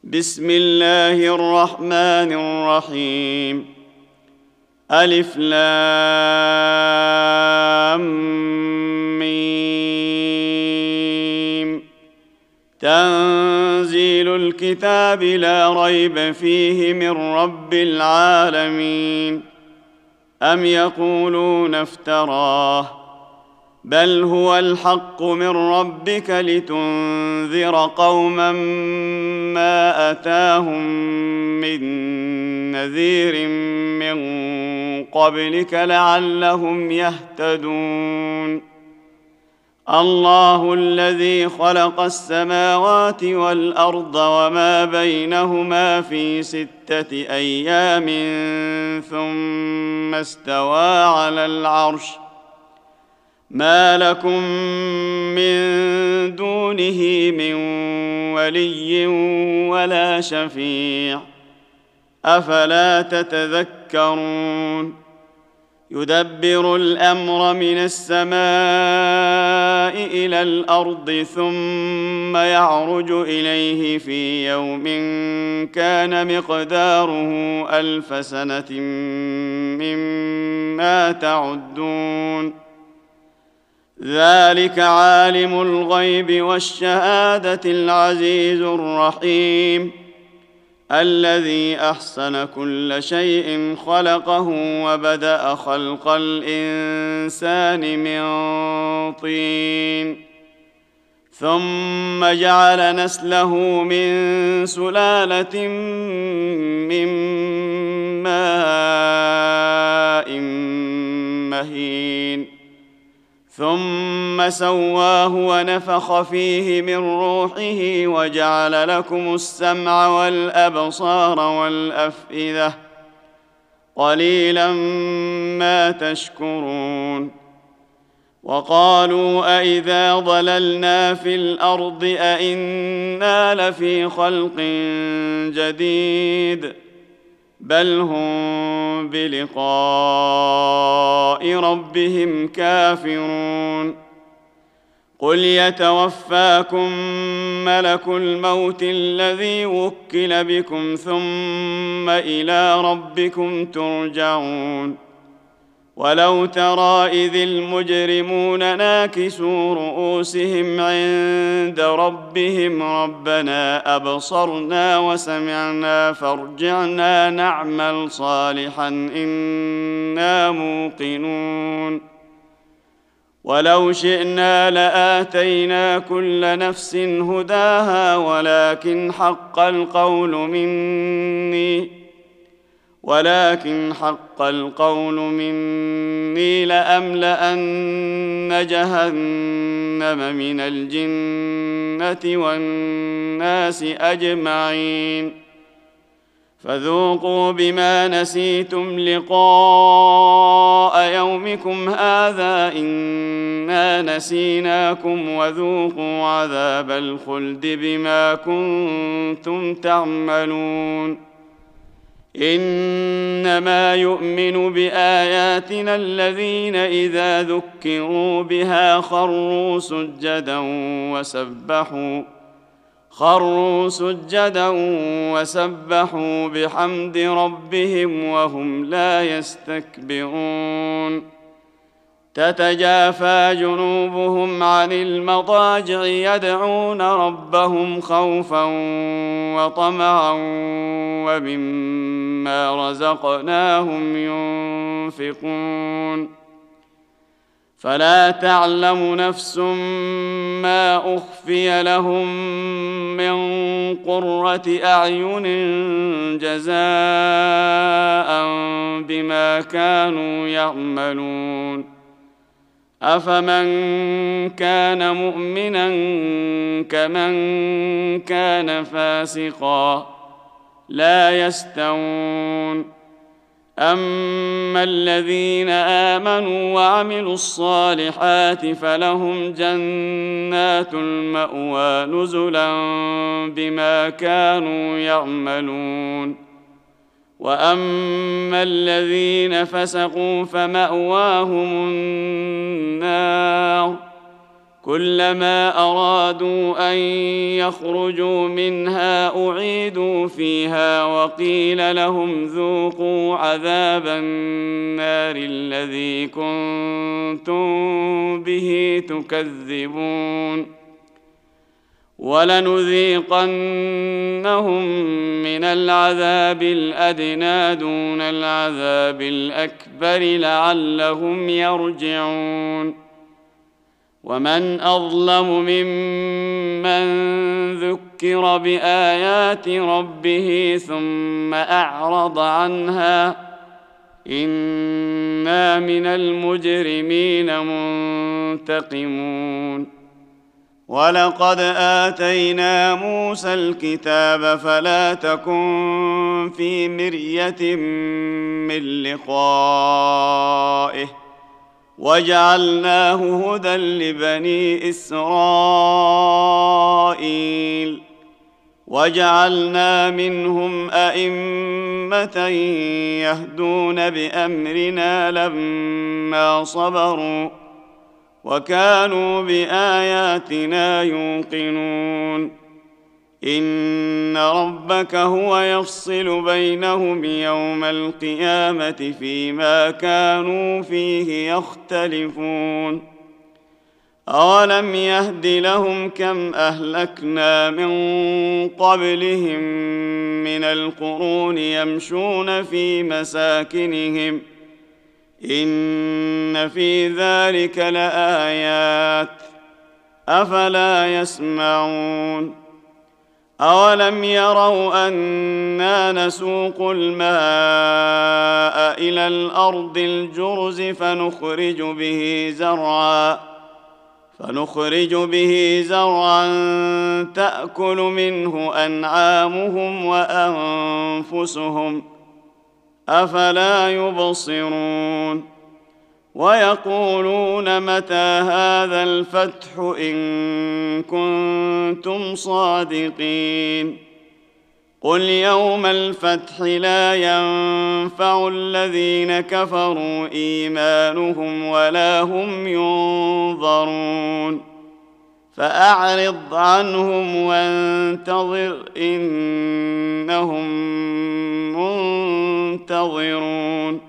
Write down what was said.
بسم الله الرحمن الرحيم. ألف لام ميم. تنزيل الكتاب لا ريب فيه من رب العالمين. أم يقولون افتراه بل هو الحق من ربك لتنذر قوما ما أتاهم من نذير من قبلك لعلهم يهتدون. الله الذي خلق السماوات والأرض وما بينهما في 6 أيام ثم استوى على العرش ما لكم من دونه من ولي ولا شفيع أفلا تتذكرون. يدبر الأمر من السماء إلى الأرض ثم يعرج إليه في يوم كان مقداره 1000 سنة مما تعدون. ذلك عالم الغيب والشهادة العزيز الرحيم الذي أحسن كل شيء خلقه وبدأ خلق الإنسان من طين ثم جعل نسله من سلالة من ماء مهين ثم سواه ونفخ فيه من روحه وجعل لكم السمع والأبصار والأفئدة قليلا ما تشكرون. وقالوا أإذا ضللنا في الأرض أإنا لفي خلق جديد بل هم بلقاء ربهم كافرون. قل يتوفاكم ملك الموت الذي وكل بكم ثم إلى ربكم ترجعون. ولو ترى إذ المجرمون ناكسوا رؤوسهم عند ربهم ربنا أبصرنا وسمعنا فارجعنا نعمل صالحا إنا موقنون. ولو شئنا لآتينا كل نفس هداها ولكن حق القول مني لأملأن جهنم من الجنة والناس أجمعين. فذوقوا بما نسيتم لقاء يومكم هذا إنا نسيناكم وذوقوا عذاب الخلد بما كنتم تعملون. إنما يؤمن بآياتنا الذين إذا ذكروا بها خروا سجدا وسبحوا بحمد ربهم وهم لا يستكبرون. تتجافى جنوبهم عن المضاجع يدعون ربهم خوفا وطمعا ومما رزقناهم ينفقون. فلا تعلم نفس ما أخفي لهم من قرة أعين جزاء بما كانوا يعملون. أفمن كان مؤمنا كمن كان فاسقا لا يستوون. أما الذين آمنوا وعملوا الصالحات فلهم جنات المأوى نزلا بما كانوا يعملون. وأما الذين فسقوا فمأواهم النار كلما أرادوا أن يخرجوا منها أعيدوا فيها وقيل لهم ذوقوا عذاب النار الذي كنتم به تكذبون ولنذيقنهم من العذاب الأدنى دون العذاب الأكبر لعلهم يرجعون ومن أظلم ممن ذكر بآيات ربه ثم أعرض عنها إنا من المجرمين منتقمون ولقد آتينا موسى الكتاب فلا تكن في مرية من لقائه وجعلناه هدى لبني إسرائيل وجعلنا منهم أئمة يهدون بأمرنا لما صبروا وكانوا بآياتنا يوقنون إن ربك هو يفصل بينهم يوم القيامة فيما كانوا فيه يختلفون أولم يهد لهم كم أهلكنا من قبلهم من القرون يمشون في مساكنهم إن في ذلك لآيات أفلا يسمعون أولم يروا أنا نسوق الماء إلى الأرض الجرز فنخرج به زرعا تأكل منه أنعامهم وأنفسهم أفلا يبصرون ويقولون متى هذا الفتح إن كنتم صادقين قل يوم الفتح لا ينفع الذين كفروا إيمانهم ولا هم ينظرون فأعرض عنهم وانتظر إنهم منتظرون